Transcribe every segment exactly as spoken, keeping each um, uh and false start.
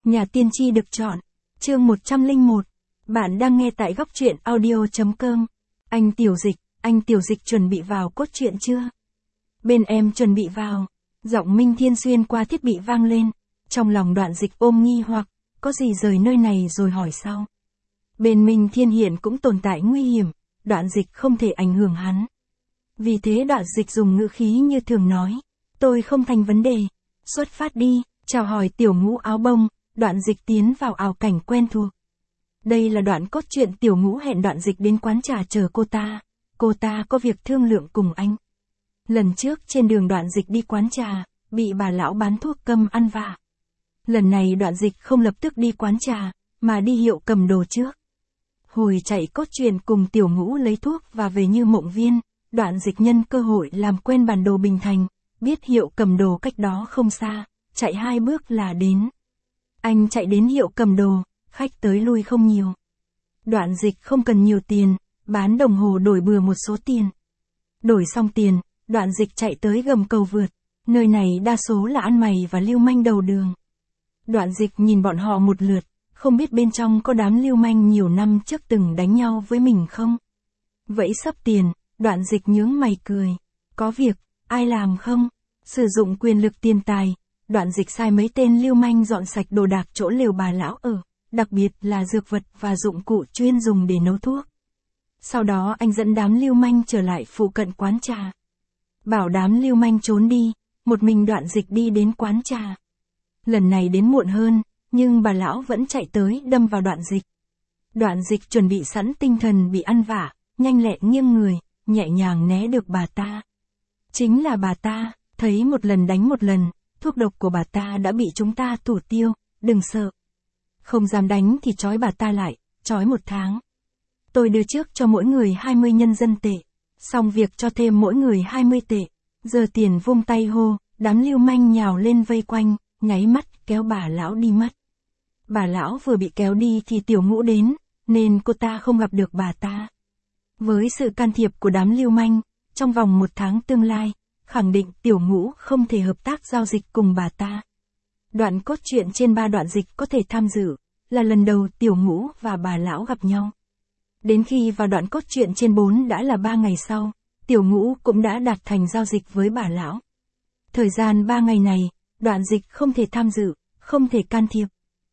Nhà tiên tri được chọn. Chương một trăm lẻ một. Bạn đang nghe tại góc truyện audio chấm com. Anh Tiểu Dịch, anh Tiểu Dịch chuẩn bị vào cốt truyện chưa? Bên em chuẩn bị vào. Giọng Minh Thiên xuyên qua thiết bị vang lên. Trong lòng Đoạn Dịch ôm nghi hoặc, có gì rời nơi này rồi hỏi sau. Bên Minh Thiên hiện cũng tồn tại nguy hiểm, Đoạn Dịch không thể ảnh hưởng hắn. Vì thế Đoạn Dịch dùng ngữ khí như thường nói, tôi không thành vấn đề, xuất phát đi, chào hỏi Tiểu Ngũ áo bông, Đoạn Dịch tiến vào ảo cảnh quen thuộc. Đây là đoạn cốt truyện Tiểu Ngũ hẹn Đoạn Dịch đến quán trà chờ cô ta, cô ta có việc thương lượng cùng anh. Lần trước trên đường Đoạn Dịch đi quán trà, bị bà lão bán thuốc câm ăn vạ. Lần này Đoạn Dịch không lập tức đi quán trà, mà đi hiệu cầm đồ trước. Hồi chạy cốt truyện cùng Tiểu Ngũ lấy thuốc và về như mộng viên, Đoạn Dịch nhân cơ hội làm quen bản đồ Bình Thành, biết hiệu cầm đồ cách đó không xa, chạy hai bước là đến. Anh chạy đến hiệu cầm đồ, khách tới lui không nhiều. Đoạn Dịch không cần nhiều tiền, bán đồng hồ đổi bừa một số tiền. Đổi xong tiền, Đoạn Dịch chạy tới gầm cầu vượt, nơi này đa số là ăn mày và lưu manh đầu đường. Đoạn Dịch nhìn bọn họ một lượt, không biết bên trong có đám lưu manh nhiều năm trước từng đánh nhau với mình không? Vẫy sấp tiền, Đoạn Dịch nhướng mày cười. Có việc, ai làm không? Sử dụng quyền lực tiền tài, Đoạn Dịch sai mấy tên lưu manh dọn sạch đồ đạc chỗ lều bà lão ở, đặc biệt là dược vật và dụng cụ chuyên dùng để nấu thuốc. Sau đó anh dẫn đám lưu manh trở lại phụ cận quán trà. Bảo đám lưu manh trốn đi, một mình Đoạn Dịch đi đến quán trà. Lần này đến muộn hơn, nhưng bà lão vẫn chạy tới đâm vào Đoạn Dịch. Đoạn Dịch chuẩn bị sẵn tinh thần bị ăn vạ, nhanh lẹ nghiêng người, nhẹ nhàng né được bà ta. Chính là bà ta, thấy một lần đánh một lần, thuốc độc của bà ta đã bị chúng ta thủ tiêu, đừng sợ. Không dám đánh thì trói bà ta lại, trói một tháng. Tôi đưa trước cho mỗi người hai mươi nhân dân tệ, xong việc cho thêm mỗi người hai mươi tệ. Giờ tiền vung tay hô, đám lưu manh nhào lên vây quanh, nháy mắt kéo bà lão đi mất. Bà lão vừa bị kéo đi thì Tiểu Ngũ đến, nên cô ta không gặp được bà ta. Với sự can thiệp của đám lưu manh, trong vòng một tháng tương lai, khẳng định Tiểu Ngũ không thể hợp tác giao dịch cùng bà ta. Đoạn cốt truyện trên ba Đoạn Dịch có thể tham dự, là lần đầu Tiểu Ngũ và bà lão gặp nhau. Đến khi vào đoạn cốt truyện trên bốn đã là ba ngày sau, Tiểu Ngũ cũng đã đạt thành giao dịch với bà lão. Thời gian ba ngày này, Đoạn Dịch không thể tham dự, không thể can thiệp.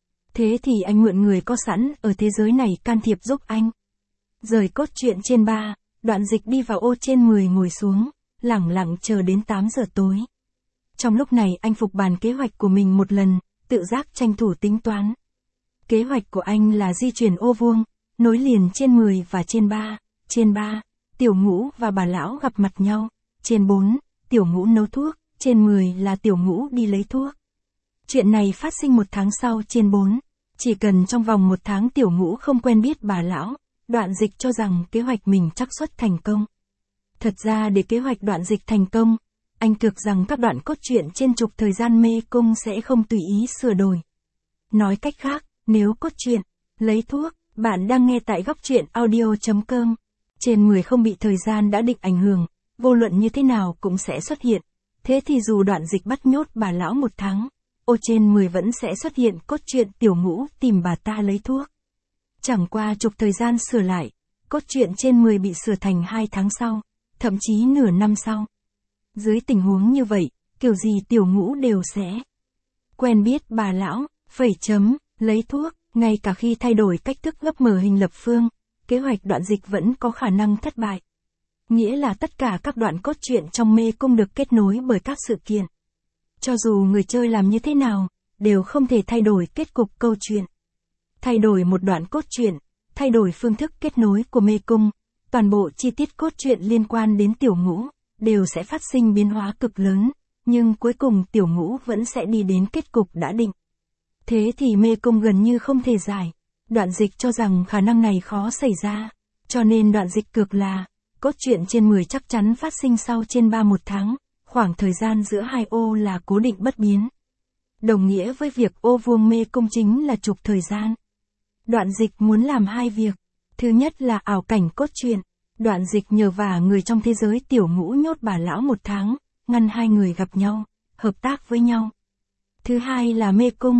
Thế thì anh mượn người có sẵn ở thế giới này can thiệp giúp anh. Rời cốt truyện trên ba, Đoạn Dịch đi vào ô trên mười ngồi xuống, lẳng lặng chờ đến tám giờ tối. Trong lúc này anh phục bàn kế hoạch của mình một lần, tự giác tranh thủ tính toán. Kế hoạch của anh là di chuyển ô vuông, nối liền trên mười và trên ba. Trên ba, Tiểu Ngũ và bà lão gặp mặt nhau. Trên bốn, Tiểu Ngũ nấu thuốc. Trên mười là Tiểu Ngũ đi lấy thuốc. Chuyện này phát sinh một tháng sau trên bốn. Chỉ cần trong vòng một tháng Tiểu Ngũ không quen biết bà lão, Đoạn Dịch cho rằng kế hoạch mình xác suất thành công. Thật ra để kế hoạch Đoạn Dịch thành công, anh cược rằng các đoạn cốt truyện trên trục thời gian mê cung sẽ không tùy ý sửa đổi. Nói cách khác, nếu cốt truyện, lấy thuốc, bạn đang nghe tại góc truyện audio chấm com. Trên mười không bị thời gian đã định ảnh hưởng, vô luận như thế nào cũng sẽ xuất hiện. Thế thì dù Đoạn Dịch bắt nhốt bà lão một tháng, ô trên mười vẫn sẽ xuất hiện cốt truyện Tiểu Ngũ tìm bà ta lấy thuốc. Chẳng qua trục thời gian sửa lại, cốt truyện trên mười bị sửa thành hai tháng sau, thậm chí nửa năm sau. Dưới tình huống như vậy, kiểu gì Tiểu Ngũ đều sẽ quen biết bà lão, phẩy chấm, lấy thuốc, ngay cả khi thay đổi cách thức gấp mở hình lập phương, kế hoạch Đoạn Dịch vẫn có khả năng thất bại. Nghĩa là tất cả các đoạn cốt truyện trong mê cung được kết nối bởi các sự kiện. Cho dù người chơi làm như thế nào, đều không thể thay đổi kết cục câu chuyện. Thay đổi một đoạn cốt truyện, thay đổi phương thức kết nối của mê cung, toàn bộ chi tiết cốt truyện liên quan đến Tiểu Ngũ, đều sẽ phát sinh biến hóa cực lớn, nhưng cuối cùng Tiểu Ngũ vẫn sẽ đi đến kết cục đã định. Thế thì mê cung gần như không thể giải. Đoạn Dịch cho rằng khả năng này khó xảy ra, cho nên Đoạn Dịch cược là cốt truyện trên mười chắc chắn phát sinh sau trên ba một tháng, khoảng thời gian giữa hai ô là cố định bất biến. Đồng nghĩa với việc ô vuông mê cung chính là trục thời gian. Đoạn Dịch muốn làm hai việc. Thứ nhất là ảo cảnh cốt truyện. Đoạn Dịch nhờ vả người trong thế giới Tiểu Ngũ nhốt bà lão một tháng, ngăn hai người gặp nhau, hợp tác với nhau. Thứ hai là mê cung.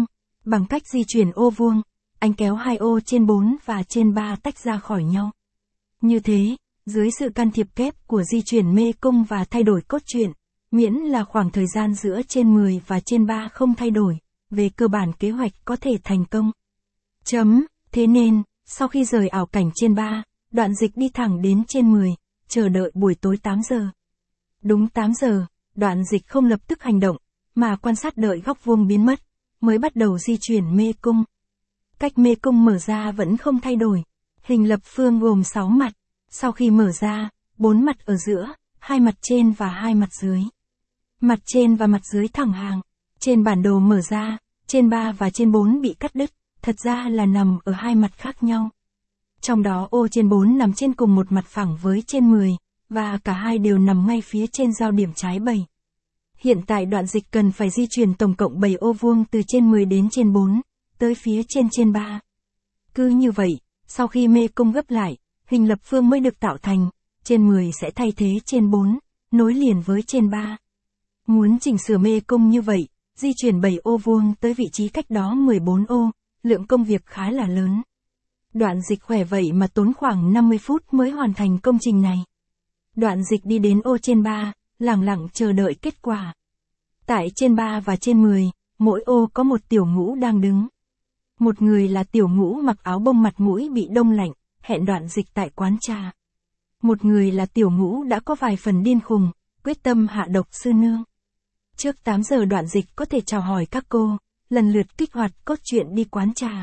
Bằng cách di chuyển ô vuông, anh kéo hai ô trên bốn và trên ba tách ra khỏi nhau. Như thế, dưới sự can thiệp kép của di chuyển mê cung và thay đổi cốt truyện, miễn là khoảng thời gian giữa trên mười và trên ba không thay đổi, về cơ bản kế hoạch có thể thành công. Chấm, thế nên, sau khi rời ảo cảnh trên ba, Đoạn Dịch đi thẳng đến trên mười, chờ đợi buổi tối tám giờ. Đúng tám giờ, Đoạn Dịch không lập tức hành động, mà quan sát đợi góc vuông biến mất, mới bắt đầu di chuyển mê cung. Cách mê cung mở ra vẫn không thay đổi. Hình lập phương gồm sáu mặt. Sau khi mở ra, bốn mặt ở giữa, hai mặt trên và hai mặt dưới. Mặt trên và mặt dưới thẳng hàng. Trên bản đồ mở ra, trên ba và trên bốn bị cắt đứt, thật ra là nằm ở hai mặt khác nhau. Trong đó ô trên bốn nằm trên cùng một mặt phẳng với trên mười, và cả hai đều nằm ngay phía trên giao điểm trái bảy. Hiện tại Đoạn Dịch cần phải di chuyển tổng cộng bảy ô vuông từ trên mười đến trên bốn, tới phía trên trên ba. Cứ như vậy, sau khi mê cung gấp lại, hình lập phương mới được tạo thành, trên mười sẽ thay thế trên bốn, nối liền với trên ba. Muốn chỉnh sửa mê cung như vậy, di chuyển bảy ô vuông tới vị trí cách đó mười bốn ô, lượng công việc khá là lớn. Đoạn Dịch khỏe vậy mà tốn khoảng năm mươi phút mới hoàn thành công trình này. Đoạn Dịch đi đến ô trên ba, lẳng lặng chờ đợi kết quả. Tại trên ba và trên mười, mỗi ô có một tiểu ngũ đang đứng. Một người là tiểu ngũ mặc áo bông mặt mũi bị đông lạnh, hẹn Đoạn Dịch tại quán trà. Một người là tiểu ngũ đã có vài phần điên khùng, quyết tâm hạ độc sư nương. Trước tám giờ Đoạn Dịch có thể chào hỏi các cô, lần lượt kích hoạt cốt truyện đi quán trà.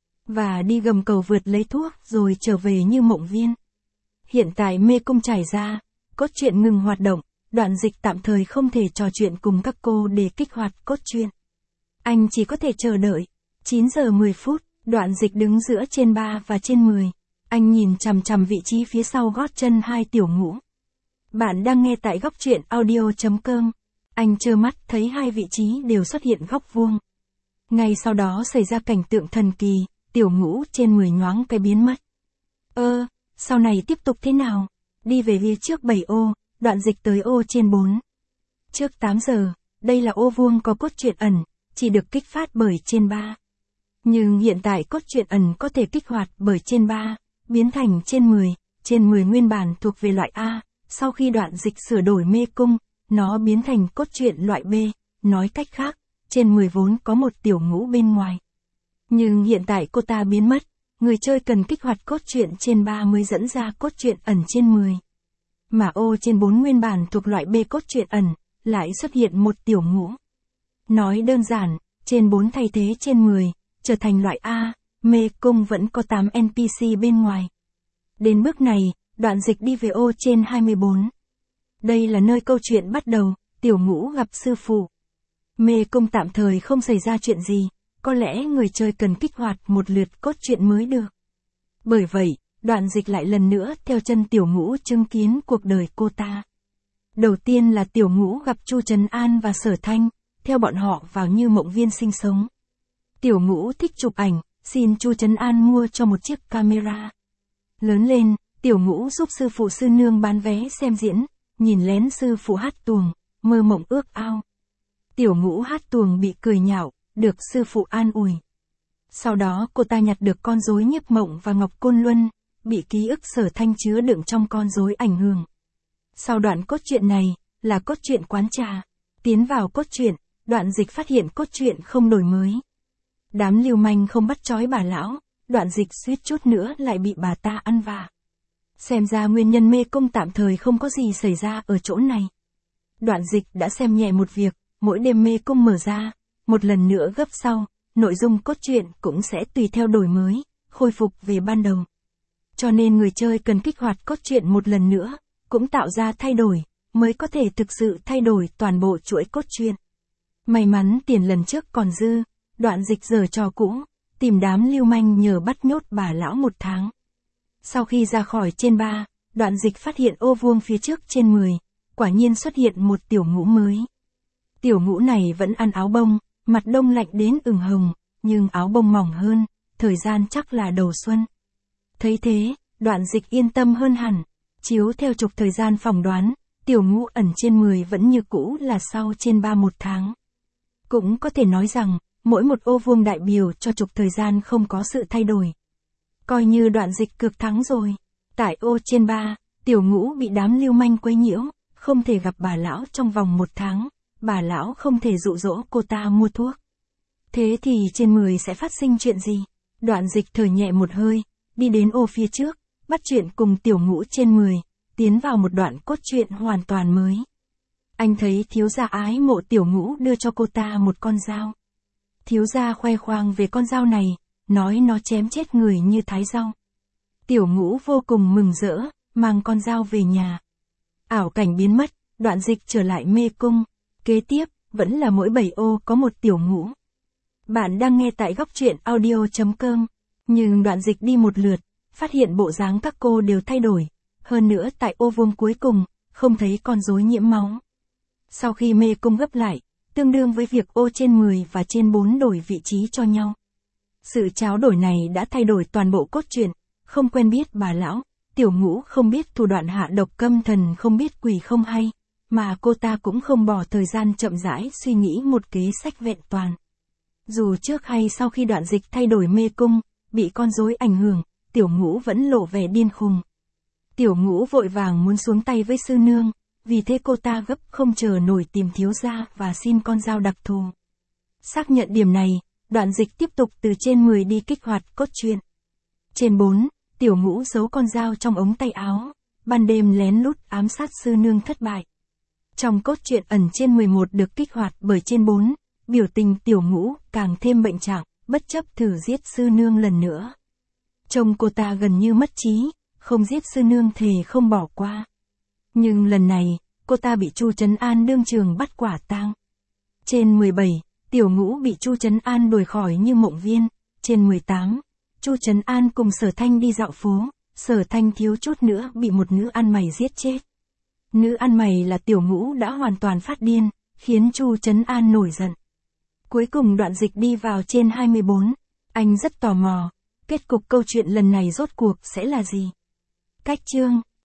Và đi gầm cầu vượt lấy thuốc rồi trở về như mộng viên. Hiện tại mê cung trải ra, cốt truyện ngừng hoạt động, Đoạn Dịch tạm thời không thể trò chuyện cùng các cô để kích hoạt cốt truyện. Anh chỉ có thể chờ đợi. chín giờ mười phút, Đoạn Dịch đứng giữa trên ba và trên mười. Anh nhìn chằm chằm vị trí phía sau gót chân hai tiểu ngũ. Bạn đang nghe tại góc truyện audio chấm com. Anh trơ mắt thấy hai vị trí đều xuất hiện góc vuông. Ngay sau đó xảy ra cảnh tượng thần kỳ, tiểu ngũ trên mười nhoáng cái biến mất. Ơ, sau này tiếp tục thế nào? Đi về phía trước bảy ô, Đoạn Dịch tới ô trên bốn. Trước tám giờ, đây là ô vuông có cốt truyện ẩn, chỉ được kích phát bởi trên ba. Nhưng hiện tại cốt truyện ẩn có thể kích hoạt bởi trên ba, biến thành trên mười, trên mười nguyên bản thuộc về loại A, sau khi Đoạn Dịch sửa đổi mê cung, nó biến thành cốt truyện loại B, nói cách khác, trên mười vốn có một tiểu ngũ bên ngoài. Nhưng hiện tại cô ta biến mất, người chơi cần kích hoạt cốt truyện trên ba mới dẫn ra cốt truyện ẩn trên mười. Mà ô trên bốn nguyên bản thuộc loại B cốt truyện ẩn, lại xuất hiện một tiểu ngũ. Nói đơn giản, trên bốn thay thế trên mười, trở thành loại A, mê cung vẫn có tám en pê xê bên ngoài. Đến bước này, Đoạn Dịch đi về ô trên hai mươi bốn. Đây là nơi câu chuyện bắt đầu, tiểu ngũ gặp sư phụ. Mê cung tạm thời không xảy ra chuyện gì, có lẽ người chơi cần kích hoạt một lượt cốt truyện mới được. Bởi vậy, Đoạn Dịch lại lần nữa theo chân tiểu ngũ chứng kiến cuộc đời cô ta. Đầu tiên là tiểu ngũ gặp Chu Trấn An và Sở Thanh, theo bọn họ vào như mộng viên sinh sống. Tiểu ngũ thích chụp ảnh, xin Chu Trấn An mua cho một chiếc camera. Lớn lên, tiểu ngũ giúp sư phụ sư nương bán vé xem diễn, nhìn lén sư phụ hát tuồng, mơ mộng ước ao. Tiểu ngũ hát tuồng bị cười nhạo, được sư phụ an ủi. Sau đó cô ta nhặt được con rối Nhiếp Mộng và Ngọc Côn Luân, bị ký ức Sở Thanh chứa đựng trong con rối ảnh hưởng. Sau đoạn cốt truyện này, là cốt truyện quán trà. Tiến vào cốt truyện, Đoạn Dịch phát hiện cốt truyện không đổi mới. Đám lưu manh không bắt trói bà lão, Đoạn Dịch suýt chút nữa lại bị bà ta ăn vạ. Xem ra nguyên nhân mê cung tạm thời không có gì xảy ra ở chỗ này. Đoạn Dịch đã xem nhẹ một việc, mỗi đêm mê cung mở ra, một lần nữa gấp sau, nội dung cốt truyện cũng sẽ tùy theo đổi mới, khôi phục về ban đầu. Cho nên người chơi cần kích hoạt cốt truyện một lần nữa, cũng tạo ra thay đổi, mới có thể thực sự thay đổi toàn bộ chuỗi cốt truyện. May mắn tiền lần trước còn dư, Đoạn Dịch giở trò cũ, tìm đám lưu manh nhờ bắt nhốt bà lão một tháng. Sau khi ra khỏi trên ba, Đoạn Dịch phát hiện ô vuông phía trước trên mười, quả nhiên xuất hiện một tiểu ngũ mới. Tiểu ngũ này vẫn ăn áo bông, mặt đông lạnh đến ửng hồng, nhưng áo bông mỏng hơn, thời gian chắc là đầu xuân. Thấy thế, Đoạn Dịch yên tâm hơn hẳn, chiếu theo trục thời gian phỏng đoán, tiểu ngũ ẩn trên mười vẫn như cũ là sau trên ba một tháng. Cũng có thể nói rằng, mỗi một ô vuông đại biểu cho trục thời gian không có sự thay đổi. Coi như đoạn dịch cược thắng rồi. Tại ô trên ba, Tiểu Ngũ bị đám lưu manh quấy nhiễu, không thể gặp bà lão trong vòng một tháng, bà lão không thể dụ dỗ cô ta mua thuốc. Thế thì trên mười sẽ phát sinh chuyện gì? Đoạn dịch thở nhẹ một hơi, đi đến ô phía trước, bắt chuyện cùng Tiểu Ngũ trên mười, tiến vào một đoạn cốt truyện hoàn toàn mới. Anh thấy thiếu gia ái mộ Tiểu Ngũ đưa cho cô ta một con dao. Thiếu gia khoe khoang về con dao này, nói nó chém chết người như thái rau. Tiểu Ngũ vô cùng mừng rỡ, mang con dao về nhà. Ảo cảnh biến mất, đoạn dịch trở lại mê cung. Kế tiếp, vẫn là mỗi bảy ô có một Tiểu Ngũ. Bạn đang nghe tại góc truyện audio chấm com. Nhưng đoạn dịch đi một lượt, phát hiện bộ dáng các cô đều thay đổi. Hơn nữa tại ô vuông cuối cùng, không thấy con rối nhiễm máu. Sau khi mê cung gấp lại, tương đương với việc ô trên mười và trên bốn đổi vị trí cho nhau. Sự tráo đổi này đã thay đổi toàn bộ cốt truyện, không quen biết bà lão, Tiểu Ngũ không biết thủ đoạn hạ độc câm thần không biết quỷ không hay, mà cô ta cũng không bỏ thời gian chậm rãi suy nghĩ một kế sách vẹn toàn. Dù trước hay sau khi đoạn dịch thay đổi mê cung, bị con rối ảnh hưởng, Tiểu Ngũ vẫn lộ vẻ điên khùng. Tiểu Ngũ vội vàng muốn xuống tay với sư nương, vì thế cô ta gấp không chờ nổi tìm thiếu gia và xin con dao đặc thù. Xác nhận điểm này, đoạn dịch tiếp tục từ trên mười đi kích hoạt cốt truyện. Trên bốn, Tiểu Ngũ giấu con dao trong ống tay áo, ban đêm lén lút ám sát sư nương thất bại. Trong cốt truyện ẩn trên mười một được kích hoạt bởi trên bốn, biểu tình Tiểu Ngũ càng thêm bệnh trạng, bất chấp thử giết sư nương lần nữa. Trông cô ta gần như mất trí, không giết sư nương thề không bỏ qua. Nhưng lần này, cô ta bị Chu Trấn An đương trường bắt quả tang. Trên mười bảy, Tiểu Ngũ bị Chu Trấn An đuổi khỏi như mộng viên. Trên mười tám, Chu Trấn An cùng Sở Thanh đi dạo phố, Sở Thanh thiếu chút nữa bị một nữ ăn mày giết chết. Nữ ăn mày là Tiểu Ngũ đã hoàn toàn phát điên, khiến Chu Trấn An nổi giận. Cuối cùng đoạn dịch đi vào trên hai mươi bốn, anh rất tò mò, kết cục câu chuyện lần này rốt cuộc sẽ là gì? Cách chương